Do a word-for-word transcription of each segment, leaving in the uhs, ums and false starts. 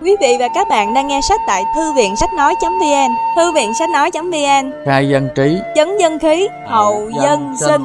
Quý vị và các bạn đang nghe sách tại thư viện sách nói chấm vn. Thư viện sách nói chấm vn, khai dân trí, chấn dân khí, hậu dân sinh.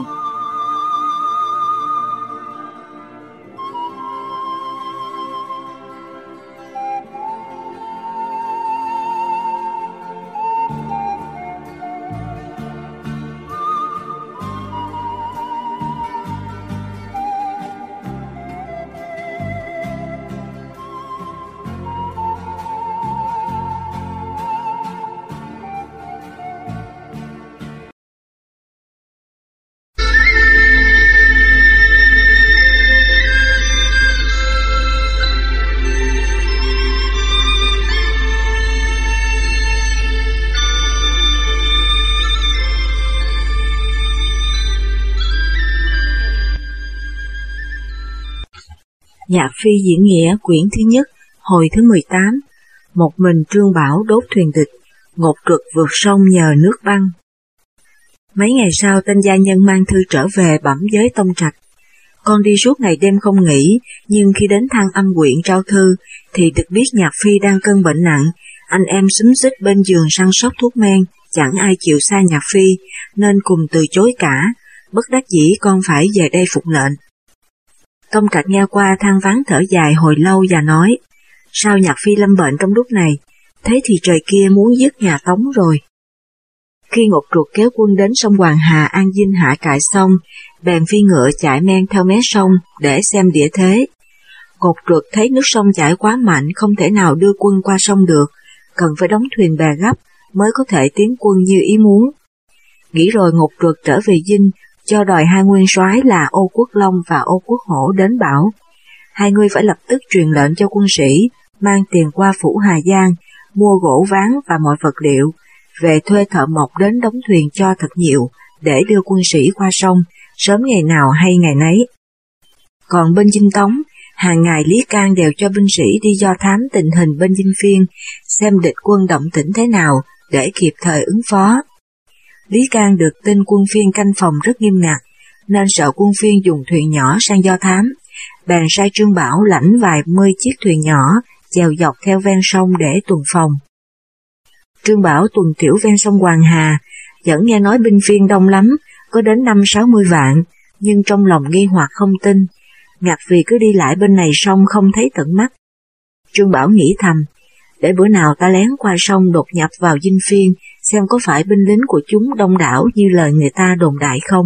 Nhạc phi diễn nghĩa quyển thứ nhất, hồi thứ mười tám. Một mình Trương Bảo đốt thuyền địch, Ngột Trượt vượt sông nhờ nước băng. Mấy ngày sau, tên gia nhân mang thư trở về bẩm với Tông Trạch. Con đi suốt ngày đêm không nghỉ, nhưng khi đến Thăng Âm huyện trao thư, thì được biết Nhạc phi đang cơn bệnh nặng. Anh em xúm xít bên giường săn sóc thuốc men, chẳng ai chịu xa Nhạc phi, nên cùng từ chối cả. Bất đắc dĩ con phải về đây phục lệnh. Tông Trạch nghe qua than vãn thở dài hồi lâu và nói, sao Nhạc phi lâm bệnh trong lúc này, thế thì trời kia muốn dứt nhà Tống rồi. Khi Ngột Trượt kéo quân đến sông Hoàng Hà an dinh hạ cại xong, bèn phi ngựa chạy men theo mé sông để xem địa thế. Ngột Trượt thấy nước sông chảy quá mạnh không thể nào đưa quân qua sông được, cần phải đóng thuyền bè gấp mới có thể tiến quân như ý muốn. Nghĩ rồi Ngột Trượt trở về dinh, cho đòi hai nguyên soái là Ô Quốc Long và Ô Quốc Hổ đến bảo, hai người phải lập tức truyền lệnh cho quân sĩ mang tiền qua phủ Hà Giang, mua gỗ ván và mọi vật liệu, về thuê thợ mộc đến đóng thuyền cho thật nhiều, để đưa quân sĩ qua sông, sớm ngày nào hay ngày nấy. Còn bên Dinh Tống, hàng ngày Lý Can đều cho binh sĩ đi do thám tình hình bên Dinh Phiên, xem địch quân động tĩnh thế nào, để kịp thời ứng phó. Lý Can được tin quân Phiên canh phòng rất nghiêm ngặt, nên sợ quân Phiên dùng thuyền nhỏ sang do thám, bèn sai Trương Bảo lãnh vài mươi chiếc thuyền nhỏ, chèo dọc theo ven sông để tuần phòng. Trương Bảo tuần tiểu ven sông Hoàng Hà, vẫn nghe nói binh Phiên đông lắm, có đến năm sáu mươi vạn, nhưng trong lòng nghi hoặc không tin, ngặt vì cứ đi lại bên này sông không thấy tận mắt. Trương Bảo nghĩ thầm, để bữa nào ta lén qua sông đột nhập vào Dinh Phiên, xem có phải binh lính của chúng đông đảo như lời người ta đồn đại không.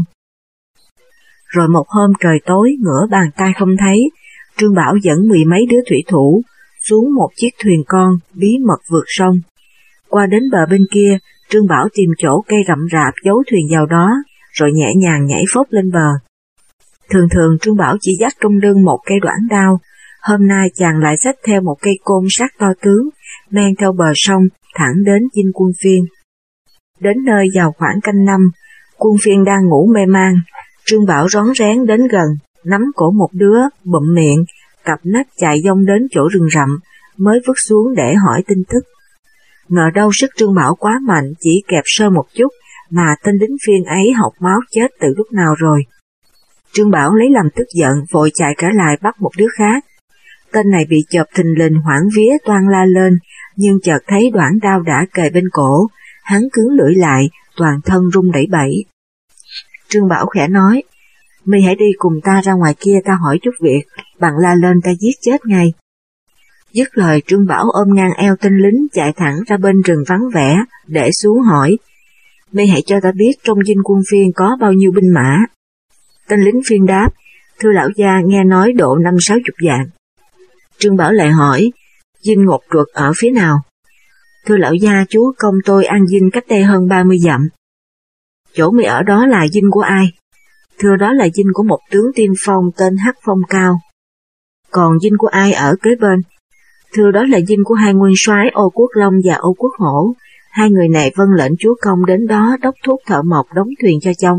Rồi một hôm trời tối, ngửa bàn tay không thấy, Trương Bảo dẫn mười mấy đứa thủy thủ xuống một chiếc thuyền con, bí mật vượt sông. Qua đến bờ bên kia, Trương Bảo tìm chỗ cây rậm rạp giấu thuyền vào đó, rồi nhẹ nhàng nhảy phốc lên bờ. Thường thường Trương Bảo chỉ dắt trong lưng một cây đoản đao, hôm nay chàng lại xách theo một cây côn sắt to tướng, men theo bờ sông, thẳng đến dinh quân Phiên. Đến nơi vào khoảng canh năm, quân Phiên đang ngủ mê man, Trương Bảo rón rén đến gần, nắm cổ một đứa, bụm miệng, cặp nách chạy dông đến chỗ rừng rậm, mới vứt xuống để hỏi tin tức. Ngờ đâu sức Trương Bảo quá mạnh, chỉ kẹp sơ một chút, mà tên lính Phiên ấy học máu chết từ lúc nào rồi. Trương Bảo lấy làm tức giận, vội chạy trở lại bắt một đứa khác. Tên này bị chộp thình lình hoảng vía toan la lên, nhưng chợt thấy đoản đao đã kề bên cổ, hắn cứng lưỡi lại, toàn thân run đẩy bẩy. Trương Bảo khẽ nói, mi hãy đi cùng ta ra ngoài kia, ta hỏi chút việc, bằng la lên ta giết chết ngay. Dứt lời, Trương Bảo ôm ngang eo tên lính chạy thẳng ra bên rừng vắng vẻ, để xuống hỏi, mi hãy cho ta biết trong dinh quân Phiên có bao nhiêu binh mã. Tên lính Phiên đáp, thưa lão gia, nghe nói độ năm sáu chục vạn. Trương Bảo lại hỏi, dinh Ngột Trượt ở phía nào? Thưa lão gia, chúa công tôi an dinh cách đây hơn ba mươi dặm. Chỗ mi ở đó là dinh của ai? Thưa đó là dinh của một tướng tiên phong tên Hắc Phong Cao. Còn dinh của ai ở kế bên? Thưa đó là dinh của hai nguyên soái Ô Quốc Long và Ô Quốc Hổ. Hai người này vâng lệnh chúa công đến đó đốc thúc thợ mộc đóng thuyền cho chóng.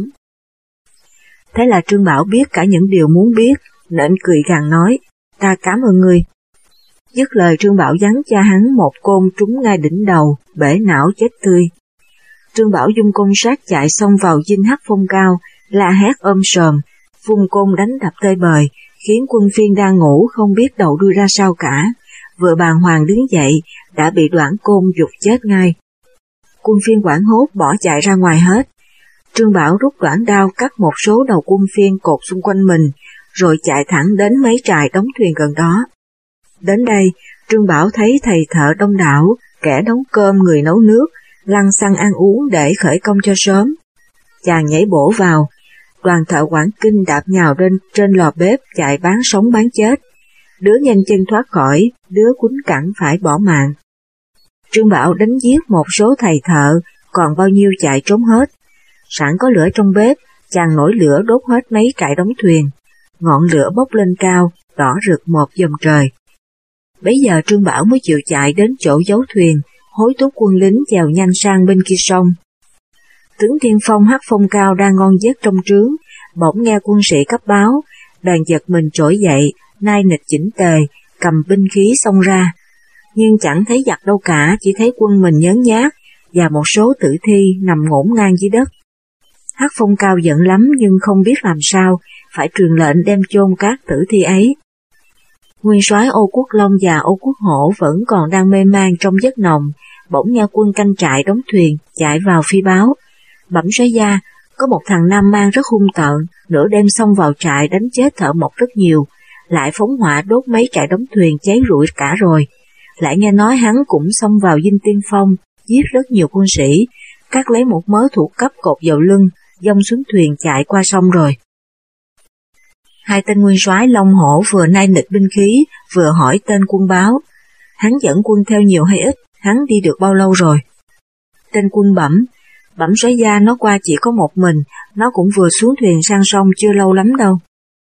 Thế là Trương Bảo biết cả những điều muốn biết, nên cười gằn nói, ta cảm ơn ngươi. Dứt lời Trương Bảo giáng cho hắn một côn trúng ngay đỉnh đầu, bể não chết tươi. Trương Bảo dung côn sát chạy xông vào dinh Hắc Phong Cao, la hét ôm sờm, vung côn đánh đập tơi bời, khiến quân Phiên đang ngủ không biết đầu đuôi ra sao cả, vừa bàng hoàng đứng dậy, đã bị Đoạn Côn giục chết ngay. Quân phiên hoảng hốt bỏ chạy ra ngoài hết. Trương Bảo rút đoạn đao cắt một số đầu quân phiên cột xung quanh mình, rồi chạy thẳng đến mấy trại đóng thuyền gần đó. Đến đây, Trương Bảo thấy thầy thợ đông đảo, kẻ nấu cơm người nấu nước, lăn xăng ăn uống để khởi công cho sớm. Chàng nhảy bổ vào, đoàn thợ Quảng Kinh đạp nhào lên trên lò bếp chạy bán sống bán chết. Đứa nhanh chân thoát khỏi, đứa quýnh cẳng phải bỏ mạng. Trương Bảo đánh giết một số thầy thợ, còn bao nhiêu chạy trốn hết. Sẵn có lửa trong bếp, chàng nổi lửa đốt hết mấy trại đóng thuyền. Ngọn lửa bốc lên cao, đỏ rực một vòng trời. Bấy giờ Trương Bảo mới chịu chạy đến chỗ giấu thuyền, hối thúc quân lính chèo nhanh sang bên kia sông. Tướng tiên phong Hắc Phong Cao đang ngon giấc trong trướng, bỗng nghe quân sĩ cấp báo, bèn giật mình trỗi dậy, nai nịch chỉnh tề, cầm binh khí xông ra. Nhưng chẳng thấy giặc đâu cả, chỉ thấy quân mình nhớn nhác, và một số tử thi nằm ngổn ngang dưới đất. Hắc Phong Cao giận lắm nhưng không biết làm sao, phải truyền lệnh đem chôn các tử thi ấy. Nguyên soái Ô Quốc Long và Ô Quốc Hổ vẫn còn đang mê man trong giấc nồng, bỗng nghe quân canh trại đóng thuyền chạy vào phi báo. Bẩm soái gia, có một thằng Nam Man rất hung tợn, nửa đêm xông vào trại đánh chết thợ mộc rất nhiều, lại phóng hỏa đốt mấy trại đóng thuyền cháy rụi cả rồi. Lại nghe nói hắn cũng xông vào Dinh Tiên Phong, giết rất nhiều quân sĩ, cắt lấy một mớ thủ cấp cột vào lưng, dông xuống thuyền chạy qua sông rồi. Hai tên nguyên soái Long Hổ vừa nai nịch binh khí, vừa hỏi tên quân báo. Hắn dẫn quân theo nhiều hay ít, hắn đi được bao lâu rồi? Tên quân bẩm, bẩm soái gia nó qua chỉ có một mình, nó cũng vừa xuống thuyền sang sông chưa lâu lắm đâu.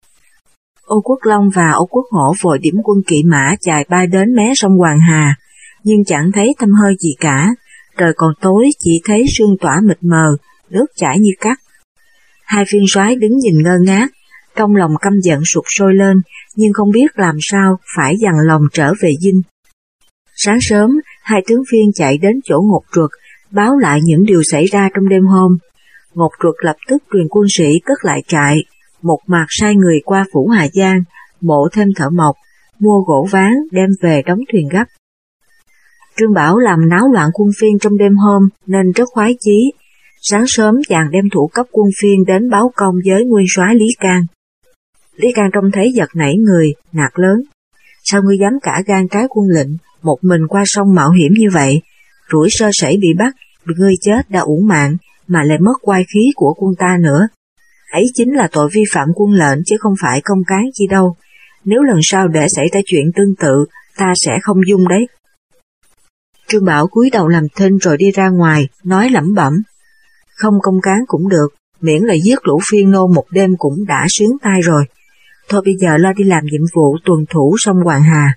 Ô Quốc Long và Ô Quốc Hổ vội điểm quân kỵ mã chạy bay đến mé sông Hoàng Hà, nhưng chẳng thấy tăm hơi gì cả. Trời còn tối, chỉ thấy sương tỏa mịt mờ, nước chảy như cắt. Hai viên soái đứng nhìn ngơ ngác, trong lòng căm giận sụt sôi lên, nhưng không biết làm sao phải dằn lòng trở về dinh. Sáng sớm, hai tướng viên chạy đến chỗ Ngột Truật, báo lại những điều xảy ra trong đêm hôm. Ngột Truật lập tức truyền quân sĩ cất lại trại, một mặt sai người qua phủ Hà Giang, mộ thêm thợ mộc, mua gỗ ván đem về đóng thuyền gấp. Trương Bảo làm náo loạn quân phiên trong đêm hôm nên rất khoái chí. Sáng sớm chàng đem thủ cấp quân phiên đến báo công với nguyên soái Lý Can. Lý Can trông thấy giật nảy người, nạt lớn. Sao ngươi dám cả gan trái quân lệnh, một mình qua sông mạo hiểm như vậy? Rủi sơ sẩy bị bắt, bị ngươi chết đã uổng mạng, mà lại mất oai khí của quân ta nữa. Ấy chính là tội vi phạm quân lệnh chứ không phải công cán chi đâu. Nếu lần sau để xảy ra chuyện tương tự, ta sẽ không dung đấy. Trương Bảo cúi đầu làm thinh rồi đi ra ngoài, nói lẩm bẩm. Không công cán cũng được, miễn là giết lũ phiên nô một đêm cũng đã sướng tai rồi. Thôi bây giờ lo đi làm nhiệm vụ tuần thủ sông Hoàng Hà.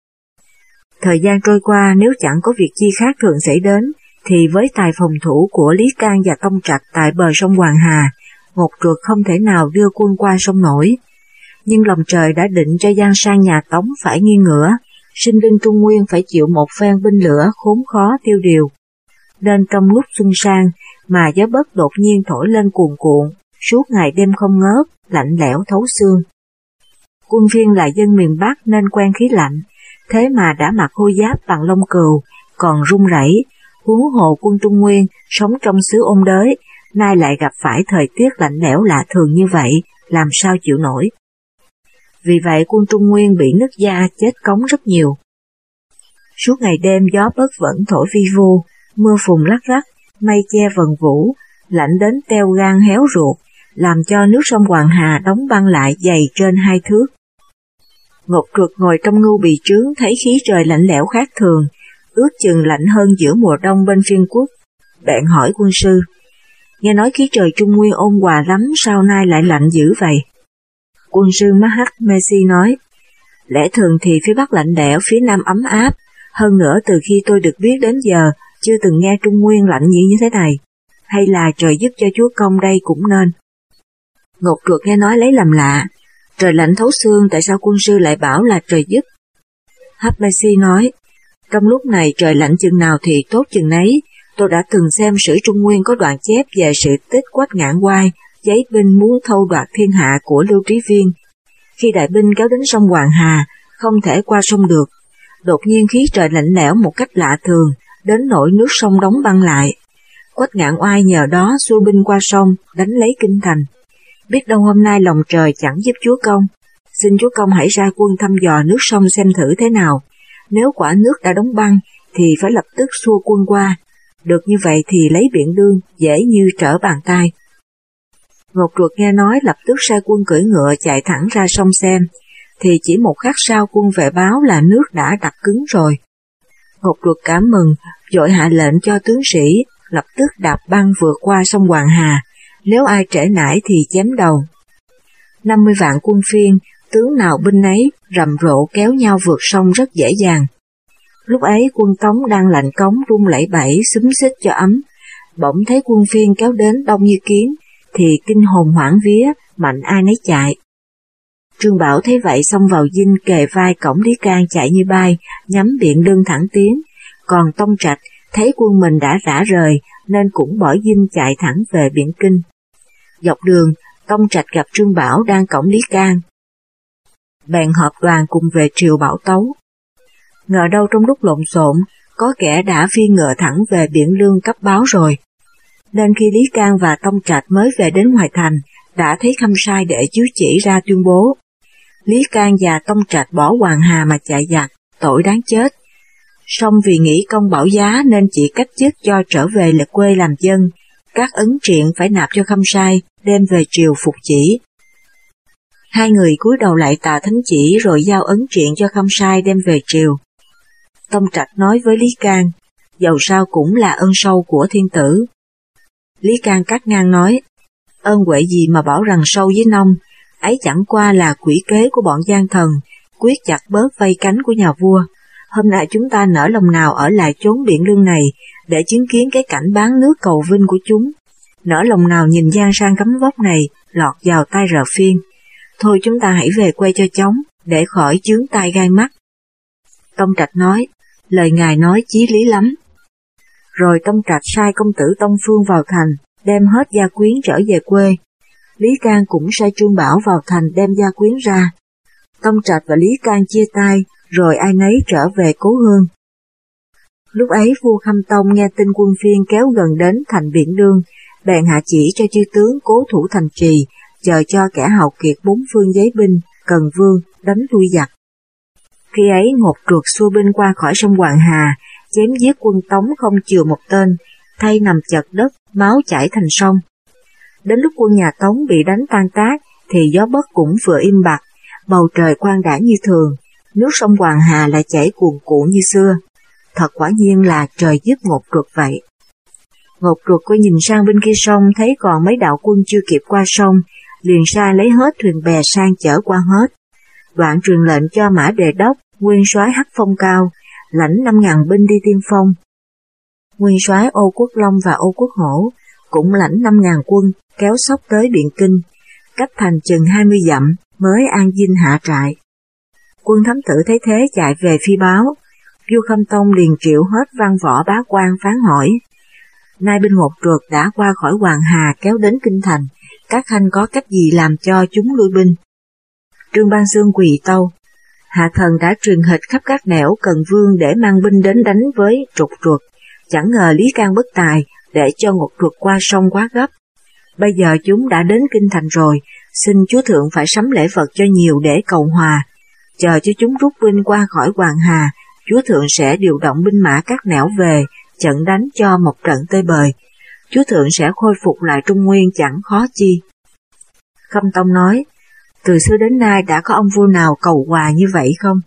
Thời gian trôi qua, nếu chẳng có việc chi khác thường xảy đến, thì với tài phòng thủ của Lý Can và Tông Trạch tại bờ sông Hoàng Hà, Ngột Truật không thể nào đưa quân qua sông nổi. Nhưng lòng trời đã định cho Giang Sang nhà Tống phải nghiêng ngửa, sinh linh Trung Nguyên phải chịu một phen binh lửa khốn khó tiêu điều. Nên trong lúc xuân sang, mà gió bấc đột nhiên thổi lên cuồn cuộn, suốt ngày đêm không ngớt, lạnh lẽo thấu xương. Quân phiên là dân miền Bắc nên quen khí lạnh, thế mà đã mặc khôi giáp bằng lông cừu, còn run rẩy. Huống hồ quân Trung Nguyên sống trong xứ ôn đới, nay lại gặp phải thời tiết lạnh lẽo lạ thường như vậy, làm sao chịu nổi. Vì vậy quân Trung Nguyên bị nứt da chết cống rất nhiều. Suốt ngày đêm gió bấc vẫn thổi vi vu, mưa phùn lắc lắc, mây che vần vũ, lạnh đến teo gan héo ruột, làm cho nước sông Hoàng Hà đóng băng lại dày trên hai thước. Ngột Truật ngồi trong ngưu bì trướng thấy khí trời lạnh lẽo khác thường, ước chừng lạnh hơn giữa mùa đông bên phiên quốc. Bèn hỏi quân sư, nghe nói khí trời Trung Nguyên ôn hòa lắm, sao nay lại lạnh dữ vậy? Quân sư Mahat Messi nói, lẽ thường thì phía Bắc lạnh lẽo, phía Nam ấm áp, hơn nữa từ khi tôi được biết đến giờ, chưa từng nghe Trung Nguyên lạnh như thế này, hay là trời giúp cho chúa công đây cũng nên. Ngột Truật nghe nói lấy làm lạ, trời lạnh thấu xương tại sao quân sư lại bảo là trời giúp? Messi nói, trong lúc này trời lạnh chừng nào thì tốt chừng nấy, tôi đã từng xem sử Trung Nguyên có đoạn chép về sự tích Quách Ngạn Oai, giấy binh muốn thâu đoạt thiên hạ của Lưu Trí Viên. Khi đại binh kéo đến sông Hoàng Hà, không thể qua sông được, Đột nhiên khí trời lạnh lẽo một cách lạ thường, đến nỗi nước sông đóng băng lại. Quách Ngạn Oai nhờ đó xua binh qua sông, đánh lấy kinh thành. Biết đâu hôm nay lòng trời chẳng giúp chúa công, xin chúa công hãy ra quân thăm dò nước sông xem thử thế nào. Nếu quả nước đã đóng băng, thì phải lập tức xua quân qua. Được như vậy thì lấy Biện Lương dễ như trở bàn tay. Ngột Ruột nghe nói lập tức sai quân cưỡi ngựa chạy thẳng ra sông xem, thì chỉ một khắc sau quân về báo là nước đã đặc cứng rồi. Ngột Ruột cảm mừng, vội hạ lệnh cho tướng sĩ lập tức đạp băng vượt qua sông Hoàng Hà, nếu ai trễ nải thì chém đầu. năm mươi vạn quân Phiên, tướng nào binh ấy rầm rộ kéo nhau vượt sông rất dễ dàng. Lúc ấy quân Tống đang lạnh cống rung lẩy bẩy xúm xít cho ấm, bỗng thấy quân Phiên kéo đến đông như kiến, thì kinh hồn hoảng vía, mạnh ai nấy chạy. Trương Bảo thấy vậy xông vào dinh kề vai cổng Lý Can chạy như bay, nhắm Biện Lương thẳng tiến, còn Tông Trạch thấy quân mình đã rã rời nên cũng bỏ dinh chạy thẳng về Biện Kinh. Dọc đường, Tông Trạch gặp Trương Bảo đang cổng Lý Can, bèn họp đoàn cùng về triều Bảo tấu. Ngờ đâu trong lúc lộn xộn, có kẻ đã phi ngựa thẳng về Biện Lương cấp báo rồi. Nên khi Lý Can và Tông Trạch mới về đến ngoài thành, đã thấy Khâm Sai để chiếu chỉ ra tuyên bố. Lý Can và Tông Trạch bỏ Hoàng Hà mà chạy giặc, tội đáng chết. Song vì nghĩ công bảo giá nên chỉ cách chức cho trở về lại quê làm dân, các ấn triện phải nạp cho Khâm Sai, đem về triều phục chỉ. Hai người cúi đầu lại tạ thánh chỉ rồi giao ấn triện cho Khâm Sai đem về triều. Tông Trạch nói với Lý Can, dầu sao cũng là ơn sâu của thiên tử. Lý Can cắt ngang nói, ơn huệ gì mà bảo rằng sâu với nông, ấy chẳng qua là quỷ kế của bọn gian thần, quyết chặt bớt vây cánh của nhà vua. Hôm nay chúng ta nỡ lòng nào ở lại chốn Biện Lương này để chứng kiến cái cảnh bán nước cầu vinh của chúng, nỡ lòng nào nhìn gian sang cấm vóc này lọt vào tay Rờ Phiên. Thôi chúng ta hãy về quê cho chóng, để khỏi chướng tai gai mắt. Tông Trạch nói, lời ngài nói chí lý lắm. Rồi Tông Trạch sai công tử Tông Phương vào thành, đem hết gia quyến trở về quê. Lý Can cũng sai Trương Bảo vào thành đem gia quyến ra. Tông Trạch và Lý Can chia tay, rồi ai nấy trở về cố hương. Lúc ấy vua Khâm Tông nghe tin quân Phiên kéo gần đến thành Biện Lương, bèn hạ chỉ cho chư tướng cố thủ thành trì, chờ cho kẻ hào kiệt bốn phương giấy binh, cần vương, đánh lui giặc. Khi ấy Ngột Ruột xua binh qua khỏi sông Hoàng Hà, chém giết quân Tống không chừa một tên, thay nằm chật đất, máu chảy thành sông. Đến lúc quân nhà Tống bị đánh tan tác, thì gió Bất cũng vừa im bặt, bầu trời quang đãng như thường, nước sông Hoàng Hà lại chảy cuồn cuộn như xưa. Thật quả nhiên là trời giúp Ngột Ruột vậy. Ngột Ruột quay nhìn sang bên kia sông thấy còn mấy đạo quân chưa kịp qua sông, liền sai lấy hết thuyền bè sang chở qua hết. Đoạn truyền lệnh cho Mã Đề Đốc, nguyên soái Hắc Phong Cao, lãnh năm ngàn binh đi tiên phong. Nguyên soái Ô Quốc Long và Ô Quốc Hổ cũng lãnh năm ngàn quân kéo sóc tới Biện Kinh, cách thành chừng hai mươi dặm mới an dinh hạ trại. Quân thám tử thấy thế chạy về phi báo, vua Khâm Tông liền triệu hết văn võ bá quan phán hỏi. Nay binh Ngột Ruột đã qua khỏi Hoàng Hà kéo đến kinh thành, các khanh có cách gì làm cho chúng lui binh? Trương Ban Xương quỳ tâu, hạ thần đã truyền hịch khắp các nẻo Cần Vương để mang binh đến đánh với Trục Ruột, chẳng ngờ Lý Can bất tài để cho Ngột Ruột qua sông quá gấp. Bây giờ chúng đã đến kinh thành rồi, xin chúa thượng phải sắm lễ vật cho nhiều để cầu hòa. Chờ cho chúng rút binh qua khỏi Hoàng Hà, chúa thượng sẽ điều động binh mã các nẻo về, trận đánh cho một trận tơi bời. Chúa thượng sẽ khôi phục lại Trung Nguyên chẳng khó chi. Khâm Tông nói, từ xưa đến nay đã có ông vua nào cầu hòa như vậy không?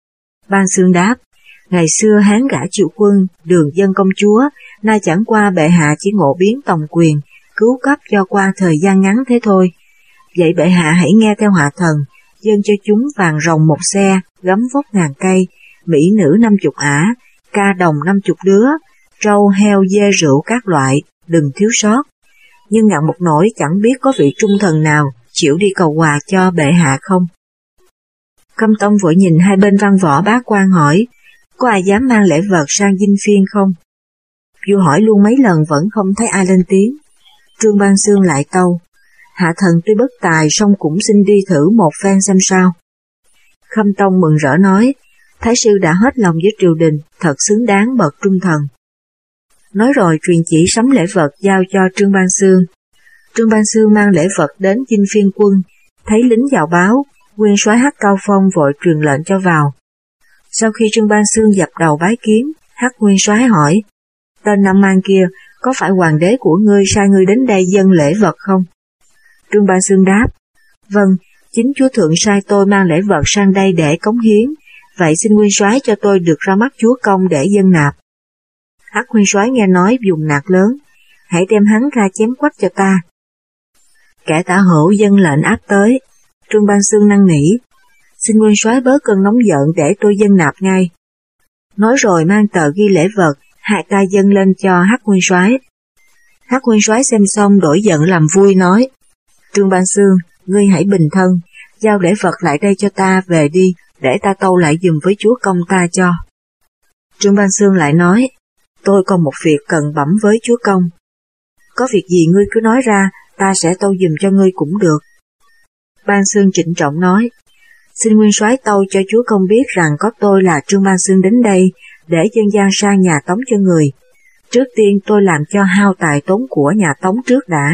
Ban Xương đáp, ngày xưa Hán gả Triệu Quân, Đường Dân công chúa, nay chẳng qua bệ hạ chỉ ngộ biến tòng quyền, cứu cấp cho qua thời gian ngắn thế thôi. Vậy bệ hạ hãy nghe theo hạ thần, dâng cho chúng vàng rồng một xe, gấm vóc ngàn cây, mỹ nữ năm chục ả, ca đồng năm chục đứa, trâu heo dê rượu các loại, đừng thiếu sót. Nhưng ngặt một nỗi chẳng biết có vị trung thần nào chịu đi cầu hòa cho bệ hạ không? Khâm Tông vội nhìn hai bên văn võ bá quan hỏi, có ai dám mang lễ vật sang dinh Phiên không? Vua hỏi luôn mấy lần vẫn không thấy ai lên tiếng. Trương Ban Xương lại tâu, hạ thần tuy bất tài song cũng xin đi thử một phen xem sao. Khâm Tông mừng rỡ nói, Thái sư đã hết lòng với triều đình, thật xứng đáng bậc trung thần. Nói rồi truyền chỉ sắm lễ vật giao cho Trương Ban Xương. Trương Ban Xương mang lễ vật đến Dinh Phiên quân, thấy lính vào báo, nguyên soái Hắc Cao Phong vội truyền lệnh cho vào. Sau khi Trương Ban Xương dập đầu bái kiến, Hắc nguyên soái hỏi, tên Nam Man kia có phải hoàng đế của ngươi sai ngươi đến đây dâng lễ vật không? Trương Ban Xương đáp, vâng, chính chúa thượng sai tôi mang lễ vật sang đây để cống hiến, vậy xin nguyên soái cho tôi được ra mắt chúa công để dâng nạp. Hắc nguyên soái nghe nói dùng nạt lớn, hãy đem hắn ra chém quách cho ta. Kẻ tả hữu dâng lệnh áp tới. Trương Ban Xương năn nỉ, xin nguyên soái bớt cơn nóng giận để tôi dâng nạp ngay. Nói rồi mang tờ ghi lễ vật, hai tay dâng lên cho Hắc nguyên soái. Hắc nguyên soái xem xong đổi giận làm vui nói, Trương Ban Xương, ngươi hãy bình thân, giao lễ vật lại đây cho ta về đi, để ta tâu lại giùm với chúa công ta cho. Trương Ban Xương lại nói, tôi còn một việc cần bẩm với chúa công. Có việc gì ngươi cứ nói ra, ta sẽ tâu giùm cho ngươi cũng được. Ban Xương trịnh trọng nói, xin nguyên soái tâu cho chúa công biết rằng có tôi là Trương Ban Xương đến đây, để dân gian sang nhà Tống cho người. Trước tiên tôi làm cho hao tài tốn của nhà Tống trước đã.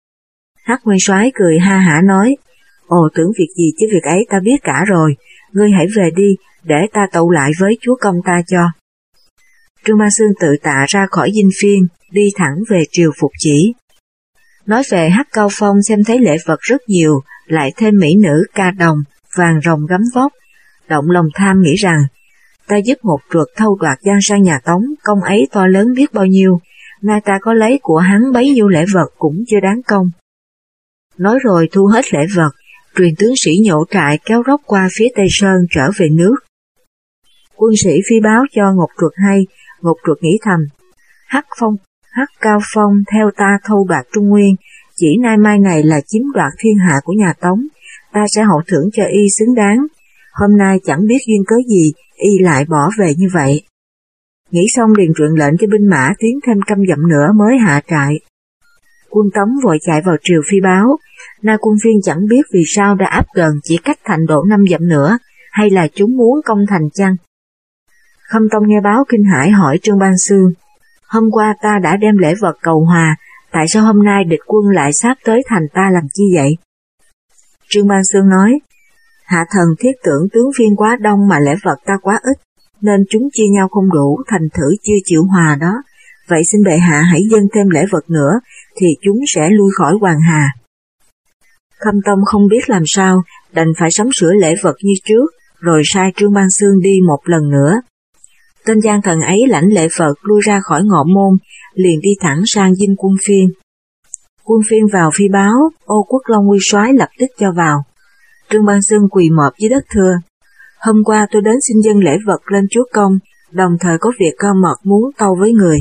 Hắc nguyên soái cười ha hả nói, ồ tưởng việc gì chứ việc ấy ta biết cả rồi, ngươi hãy về đi, để ta tâu lại với chúa công ta cho. Trương Ban Xương tự tạ ra khỏi dinh phiên, đi thẳng về triều Phục Chỉ. Nói về Hắc Cao Phong xem thấy lễ vật rất nhiều, lại thêm mỹ nữ ca đồng, vàng rồng gấm vóc, động lòng tham nghĩ rằng, ta giúp một ruột thâu đoạt giang sang nhà Tống, công ấy to lớn biết bao nhiêu, nay ta có lấy của hắn bấy nhiêu lễ vật cũng chưa đáng công. Nói rồi thu hết lễ vật, truyền tướng sĩ nhổ trại kéo róc qua phía Tây Sơn trở về nước. Quân sĩ phi báo cho Ngọc Truật hay, Ngọc Truật nghĩ thầm, Hắc Phong, Hắc Cao Phong theo ta thâu đoạt Trung Nguyên, chỉ nay mai này là chiếm đoạt thiên hạ của nhà Tống, ta sẽ hậu thưởng cho y xứng đáng. Hôm nay chẳng biết duyên cớ gì, y lại bỏ về như vậy. Nghĩ xong liền truyền lệnh cho binh mã tiến thêm căm dặm nữa mới hạ trại. Quân Tống vội chạy vào triều phi báo, nay quân Phiên chẳng biết vì sao đã áp gần chỉ cách thành độ năm dặm nữa, hay là chúng muốn công thành chăng? Khâm Tông nghe báo kinh hãi hỏi Trương Ban Xương, hôm qua ta đã đem lễ vật cầu hòa, tại sao hôm nay địch quân lại sắp tới thành ta làm chi vậy? Trương Ban Xương nói, hạ thần thiết tưởng tướng Phiên quá đông mà lễ vật ta quá ít, nên chúng chia nhau không đủ, thành thử chưa chịu hòa đó. Vậy xin bệ hạ hãy dâng thêm lễ vật nữa, thì chúng sẽ lui khỏi Hoàng Hà. Khâm Tông không biết làm sao, đành phải sắm sửa lễ vật như trước, rồi sai Trương Ban Xương đi một lần nữa. Tên gian thần ấy lãnh lễ vật lui ra khỏi ngọ môn, liền đi thẳng sang dinh quân Phiên. Quân Phiên vào phi báo, Ô Quốc Long nguyên soái lập tức cho vào. Trương Ban Xương quỳ mọp dưới đất thưa, hôm qua tôi đến xin dâng lễ vật lên chúa công, đồng thời có việc cao mật muốn tâu với người.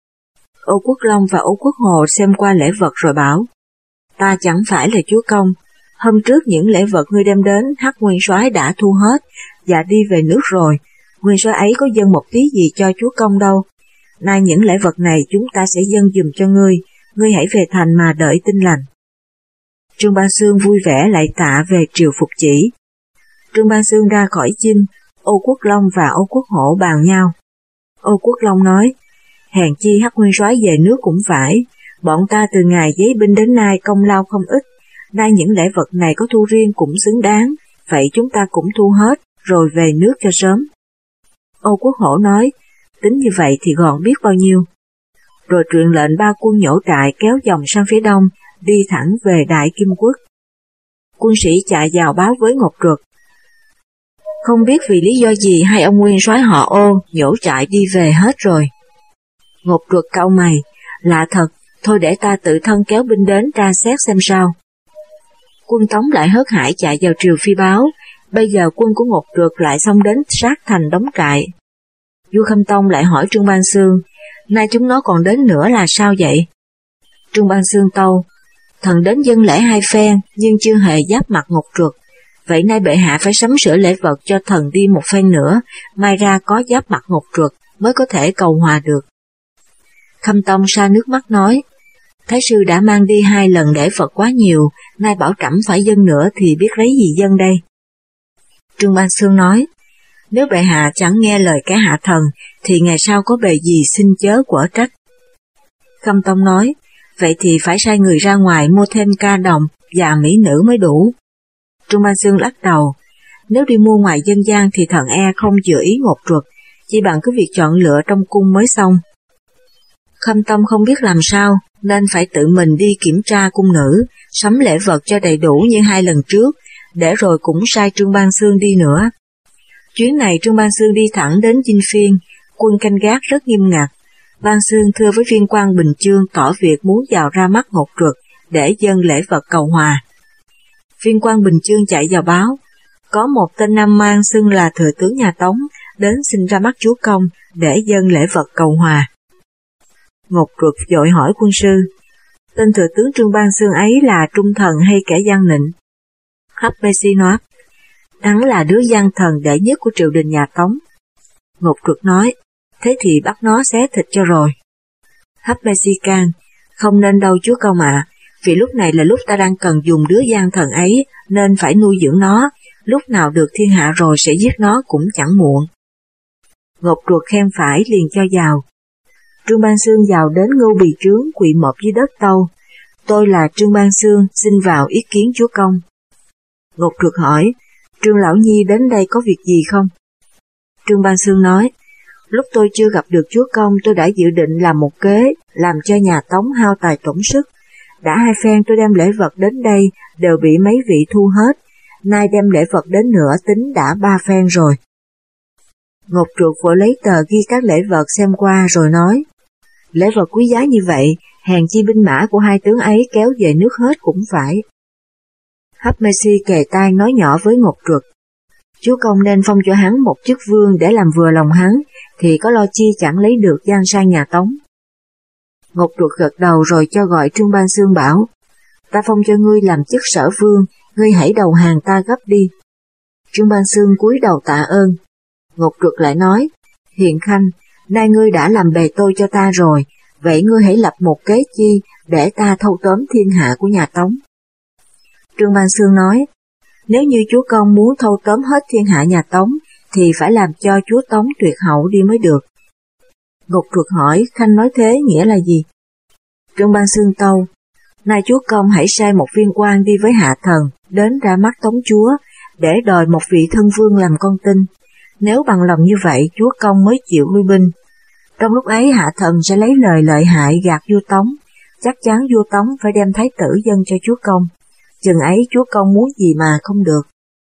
Ô Quốc Long và Ô Quốc Hồ xem qua lễ vật rồi bảo, ta chẳng phải là chúa công, hôm trước những lễ vật ngươi đem đến Hắc nguyên soái đã thu hết và đi về nước rồi, nguyên soái ấy có dâng một tí gì cho chúa công đâu. Nay những lễ vật này chúng ta sẽ dâng dùm cho ngươi, ngươi hãy về thành mà đợi tin lành. Trương Ban Xương vui vẻ lại tạ về triều Phục Chỉ. Trương Ban Xương ra khỏi dinh, Ô Quốc Long và Ô Quốc Hổ bàn nhau. Ô Quốc Long nói, hèn chi Hắc nguyên soái về nước cũng phải, bọn ta từ ngày giấy binh đến nay công lao không ít, nay những lễ vật này có thu riêng cũng xứng đáng, vậy chúng ta cũng thu hết, rồi về nước cho sớm. Ô Quốc Hổ nói, tính như vậy thì gọn biết bao nhiêu. Rồi truyền lệnh ba quân nhổ trại kéo dòng sang phía đông, đi thẳng về Đại Kim Quốc. Quân sĩ chạy vào báo với Ngọc Truật. Không biết vì lý do gì hai ông nguyên soái họ Ô nhổ trại đi về hết rồi. Ngọc Truật cau mày, lạ thật, thôi để ta tự thân kéo binh đến tra xét xem sao. Quân Tống lại hớt hải chạy vào triều phi báo, bây giờ quân của Ngọc Truật lại xông đến sát thành đóng trại. Vua Khâm Tông lại hỏi Trương Ban Xương, nay chúng nó còn đến nữa là sao vậy? Trương Ban Xương tâu, thần đến dâng lễ hai phen nhưng chưa hề giáp mặt Ngọc Truật, vậy nay bệ hạ phải sắm sửa lễ vật cho thần đi một phen nữa, mai ra có giáp mặt Ngọc Truật mới có thể cầu hòa được. Khâm Tông sa nước mắt nói, Thái sư đã mang đi hai lần lễ vật quá nhiều, nay bảo trẫm phải dâng nữa thì biết lấy gì dâng đây. Trương Ban Xương nói, Nếu bệ hạ chẳng nghe lời cái hạ thần, thì ngày sau có bề gì xin chớ quở trách. Khâm Tông nói, vậy thì phải sai người ra ngoài mua thêm ca đồng và mỹ nữ mới đủ. Trương Ban Xương lắc đầu, nếu đi mua ngoài dân gian thì thần e không vừa ý Ngột Truật, chỉ bằng cứ việc chọn lựa trong cung mới xong. Khâm Tông không biết làm sao, nên phải tự mình đi kiểm tra cung nữ, sắm lễ vật cho đầy đủ như hai lần trước, để rồi cũng sai Trương Ban Xương đi nữa. Chuyến này Trương Ban Xương đi thẳng đến Dinh Phiên, quân canh gác rất nghiêm ngặt. Ban Xương thưa với viên quan Bình Chương tỏ việc muốn vào ra mắt Ngột Truật để dâng lễ vật cầu hòa. Viên quan Bình Chương chạy vào báo, có một tên nam mang xưng là thừa tướng nhà Tống đến xin ra mắt chúa công để dâng lễ vật cầu hòa. Ngột Truật vội hỏi quân sư, tên thừa tướng Trương Ban Xương ấy là trung thần hay kẻ gian nịnh? Hấp Mê Si nói, hắn là đứa gian thần đệ nhất của triều đình nhà Tống. Ngột Truật nói, thế thì bắt nó xé thịt cho rồi. Hấp Mê Si can, không nên đâu chúa công ạ, vì lúc này là lúc ta đang cần dùng đứa gian thần ấy nên phải nuôi dưỡng nó, lúc nào được thiên hạ rồi sẽ giết nó cũng chẳng muộn. Ngột Truật khen phải liền cho vào. Trương Ban Xương vào đến Ngưu Bì Trướng quỳ mọp dưới đất tâu, tôi là Trương Ban Xương xin vào ý kiến chúa công. Ngột Truật hỏi, Trương Lão Nhi đến đây có việc gì không? Trương Ban Xương nói, lúc tôi chưa gặp được chúa công tôi đã dự định làm một kế, làm cho nhà Tống hao tài tổn sức. Đã hai phen tôi đem lễ vật đến đây đều bị mấy vị thu hết, nay đem lễ vật đến nữa tính đã ba phen rồi. Ngột Truật vội lấy tờ ghi các lễ vật xem qua rồi nói, lễ vật quý giá như vậy, hèn chi binh mã của hai tướng ấy kéo về nước hết cũng phải. Hấp Mê Si kề tai nói nhỏ với Ngột Truật, chúa công nên phong cho hắn một chức vương để làm vừa lòng hắn, thì có lo chi chẳng lấy được gian sang nhà Tống. Ngột Truật gật đầu rồi cho gọi Trương Ban Xương bảo, ta phong cho ngươi làm chức sở vương, ngươi hãy đầu hàng ta gấp đi. Trương Ban Xương cúi đầu tạ ơn. Ngột Truật lại nói, Hiền Khanh, nay ngươi đã làm bề tôi cho ta rồi, vậy ngươi hãy lập một kế chi để ta thâu tóm thiên hạ của nhà Tống. Trương Ban Xương nói, nếu như chúa công muốn thâu tóm hết thiên hạ nhà Tống, thì phải làm cho chúa Tống tuyệt hậu đi mới được. Ngột Truật hỏi, Khanh nói thế nghĩa là gì? Trương Ban Xương tâu, nay chúa công hãy sai một viên quan đi với hạ thần đến ra mắt Tống chúa để đòi một vị thân vương làm con tin. Nếu bằng lòng như vậy chúa công mới chịu lui binh. Trong lúc ấy hạ thần sẽ lấy lời lợi hại gạt vua Tống, chắc chắn vua Tống phải đem thái tử dâng cho chúa công. Chừng ấy chúa công muốn gì mà không được.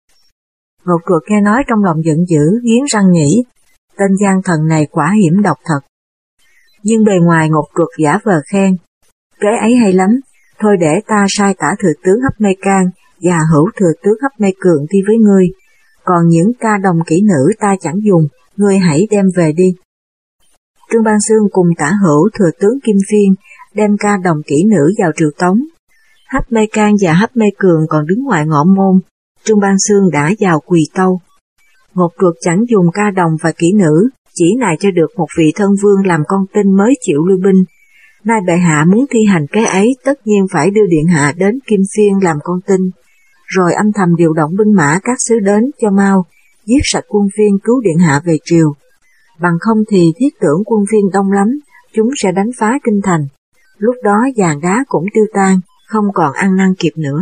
Ngột Truật nghe nói trong lòng giận dữ, nghiến răng nghĩ, tên gian thần này quả hiểm độc thật. Nhưng bề ngoài Ngột Truật giả vờ khen, kế ấy hay lắm, thôi để ta sai tả thừa tướng Hấp Mê Can và hữu thừa tướng Hấp Mê Cường đi với ngươi, còn những ca đồng kỹ nữ ta chẳng dùng, ngươi hãy đem về đi. Trương Ban Xương cùng tả hữu thừa tướng Kim Phiên đem ca đồng kỹ nữ vào triều Tống. Hấp Mê Can và Hấp Mê Cường còn đứng ngoài ngõ môn, Trương Ban Xương đã vào quỳ tâu. Ngột Truật chẳng dùng ca đồng và kỹ nữ, chỉ nài cho được một vị thân vương làm con tin mới chịu lui binh. Nay bệ hạ muốn thi hành cái ấy tất nhiên phải đưa điện hạ đến Kim Phiên làm con tin, rồi âm thầm điều động binh mã các sứ đến cho mau, giết sạch quân Phiên cứu điện hạ về triều. Bằng không thì thiết tưởng quân Phiên đông lắm, chúng sẽ đánh phá kinh thành. Lúc đó vàng đá cũng tiêu tan, không còn ăn năn kịp nữa.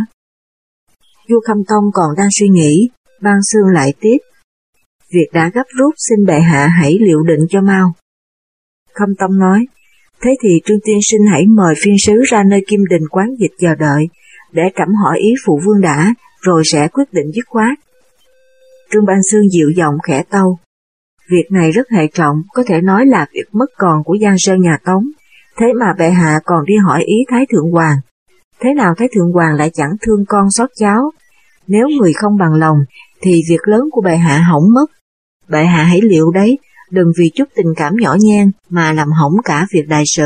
Vua Khâm Tông còn đang suy nghĩ, Ban Xương lại tiếp, việc đã gấp rút xin bệ hạ hãy liệu định cho mau. Khâm Tông nói, thế thì Trương tiên sinh hãy mời phiên sứ ra nơi Kim Đình quán dịch chờ đợi, để trẫm hỏi ý phụ vương đã, rồi sẽ quyết định dứt khoát. Trương Ban Xương dịu giọng khẽ tâu, việc này rất hệ trọng, có thể nói là việc mất còn của Giang Sơn nhà Tống, thế mà bệ hạ còn đi hỏi ý Thái Thượng Hoàng. Thế nào Thái Thượng Hoàng lại chẳng thương con xót cháu? Nếu người không bằng lòng, thì việc lớn của bệ hạ hỏng mất. Bệ hạ hãy liệu đấy, đừng vì chút tình cảm nhỏ nhen mà làm hỏng cả việc đại sự.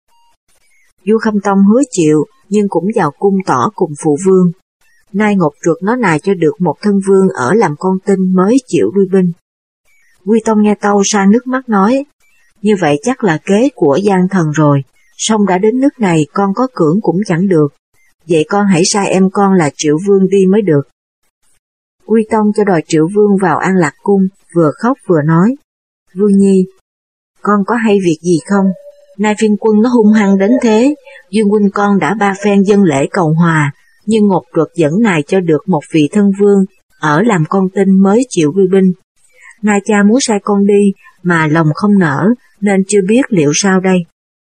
Vua Khâm Tông hứa chịu, nhưng cũng vào cung tỏ cùng phụ vương. Nay Ngột Truật nó nài cho được một thân vương ở làm con tin mới chịu lui binh. Quy Tông nghe tâu sa nước mắt nói, như vậy chắc là kế của gian thần rồi, song đã đến nước này con có cưỡng cũng chẳng được, vậy con hãy sai em con là Triệu Vương đi mới được. Quy Tông cho đòi Triệu Vương vào An Lạc Cung, vừa khóc vừa nói, Vương Nhi, con có hay việc gì không? Nay phiên quân nó hung hăng đến thế, Dương huynh con đã ba phen dâng lễ cầu hòa, nhưng Ngột Truật dẫn nài cho được một vị thân vương, ở làm con tin mới chịu lui binh. Nay cha muốn sai con đi, mà lòng không nỡ, nên chưa biết liệu sao đây.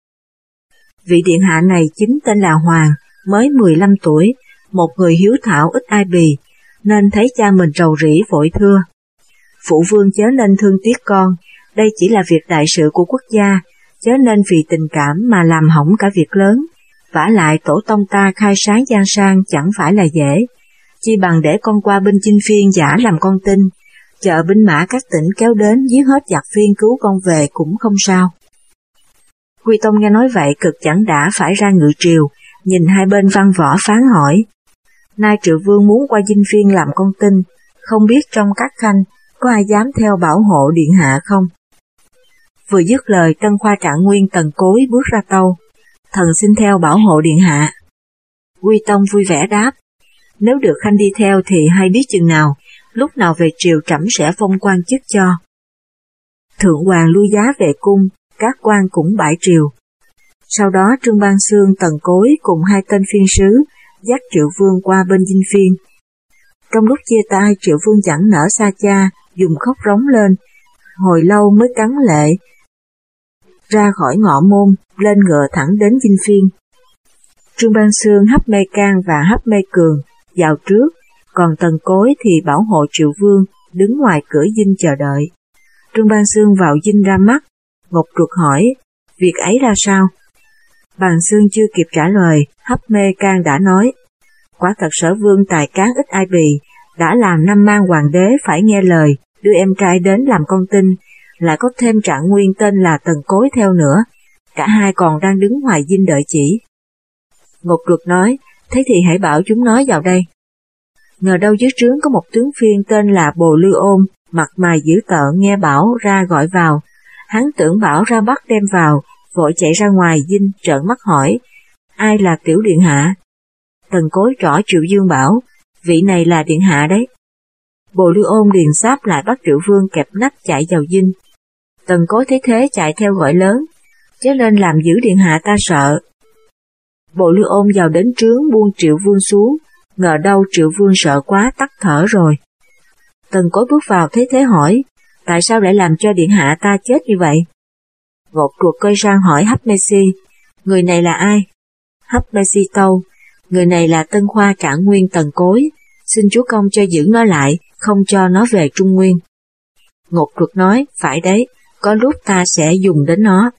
Vị điện hạ này chính tên là Hoàng, mới mười lăm tuổi, một người hiếu thảo ít ai bì, nên thấy cha mình rầu rĩ vội thưa. Phụ vương chớ nên thương tiếc con, đây chỉ là việc đại sự của quốc gia, chớ nên vì tình cảm mà làm hỏng cả việc lớn, vả lại tổ tông ta khai sáng giang sang chẳng phải là dễ, chi bằng để con qua bên Chinh Phiên giả làm con tin, chờ binh mã các tỉnh kéo đến giết hết giặc Phiên cứu con về cũng không sao. Quy Tông nghe nói vậy cực chẳng đã phải ra ngự triều, nhìn hai bên văn võ phán hỏi. Nay Triệu Vương muốn qua Chinh Phiên làm con tin, không biết trong các khanh có ai dám theo bảo hộ điện hạ không? Vừa dứt lời, Tân Khoa Trạng Nguyên Tần Cối bước ra tâu, thần xin theo bảo hộ điện hạ. Quy Tông vui vẻ đáp, nếu được khanh đi theo thì hay biết chừng nào, lúc nào về triều trẫm sẽ phong quan chức cho. Thượng hoàng lui giá về cung, các quan cũng bãi triều. Sau đó Trương Ban Xương Tần Cối cùng hai tên phiên sứ dắt Triệu Vương qua bên Dinh Phiên. Trong lúc chia tay, Triệu Vương chẳng nỡ xa cha, dùng khóc rống lên, hồi lâu mới cắn lệ, ra khỏi ngọ môn, lên ngựa thẳng đến Dinh Phiên. Trương Ban Xương hấp Mê Can và hấp Mê Cường vào trước, còn Tần Cối thì bảo hộ Triệu Vương, đứng ngoài cửa dinh chờ đợi. Trương Ban Xương vào dinh ra mắt, Ngột Truật hỏi, việc ấy ra sao? Ban Xương chưa kịp trả lời, hấp Mê Can đã nói, quả thật Sở Vương tài cán ít ai bì, đã làm năm mang hoàng đế phải nghe lời, đưa em trai đến làm con tin, lại có thêm Trạng Nguyên tên là Tần Cối theo nữa, cả hai còn đang đứng ngoài dinh đợi chỉ. Ngột Truật nói, thế thì hãy bảo chúng nói vào đây. Ngờ đâu dưới trướng có một tướng phiên tên là Bồ Lưu Ôn, mặt mày dữ tợn nghe bảo ra gọi vào, hắn tưởng bảo ra bắt đem vào, vội chạy ra ngoài dinh trợn mắt hỏi, ai là tiểu điện hạ? Tần Cối trỏ Triệu Dương bảo, vị này là điện hạ đấy. Bồ Lưu Ôn liền sáp lại bắt Triệu Vương kẹp nách chạy vào dinh. Tần Cối thấy thế chạy theo gọi lớn, chớ lên làm giữ điện hạ ta sợ. Bồ Lưu Ôn vào đến trướng buông Triệu Vương xuống, ngờ đâu Triệu Vương sợ quá tắt thở rồi. Tần Cối bước vào thấy thế hỏi, tại sao lại làm cho điện hạ ta chết như vậy? Ngột Truật quay sang hỏi Hấp Mê Si, người này là ai? Hấp Mê Si tâu, người này là Tân Khoa Trạng Nguyên Tần Cối, xin chúa công cho giữ nó lại, không cho nó về Trung Nguyên. Ngột Truật nói, phải đấy, có lúc ta sẽ dùng đến nó.